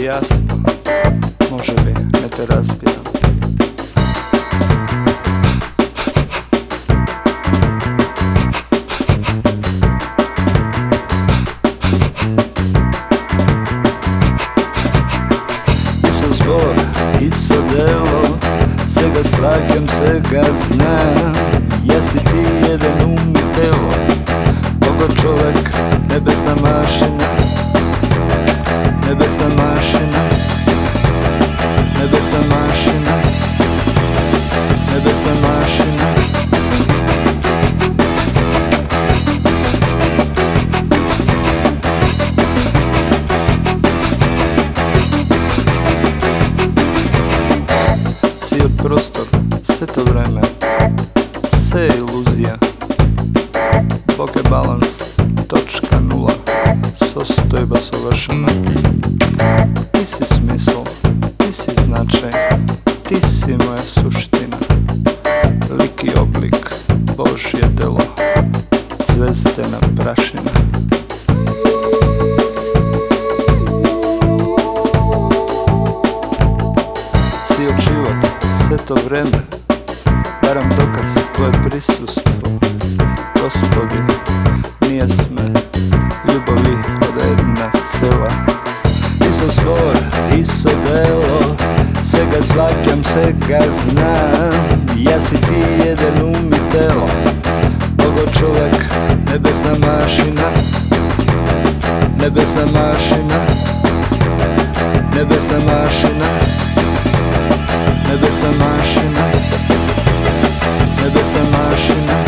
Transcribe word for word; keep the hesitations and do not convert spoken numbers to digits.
jasno, može li, ne te razbiram. Iso zbor, iso delo, sega svakem, sega znam. Jesi ti jedan um i telo, Bogo čovek, nebesna mašina, nebesna mašina, nebesna mašina, nebesna mašina. Si od prostor, sve to vreme, sve je iluzija. Bog je balans, točka nula, sostojba savršena. Ti si smisl, ti si značaj, ti si moja suština. Lik i oblik, Božje delo, zvezdena prašina. Si od život, sve to vreme, baram dokaz tvoje prisustvo. Gospodi, nije sme, ljubavi od jedna cela. Iso zbor, iso delo, sega svakam, sega znam. Jesi ti jedan um i telo, Bogo čovek, nebesna mašina, nebesna mašina, nebesna mašina, nebesna mašina, nebesna mašina.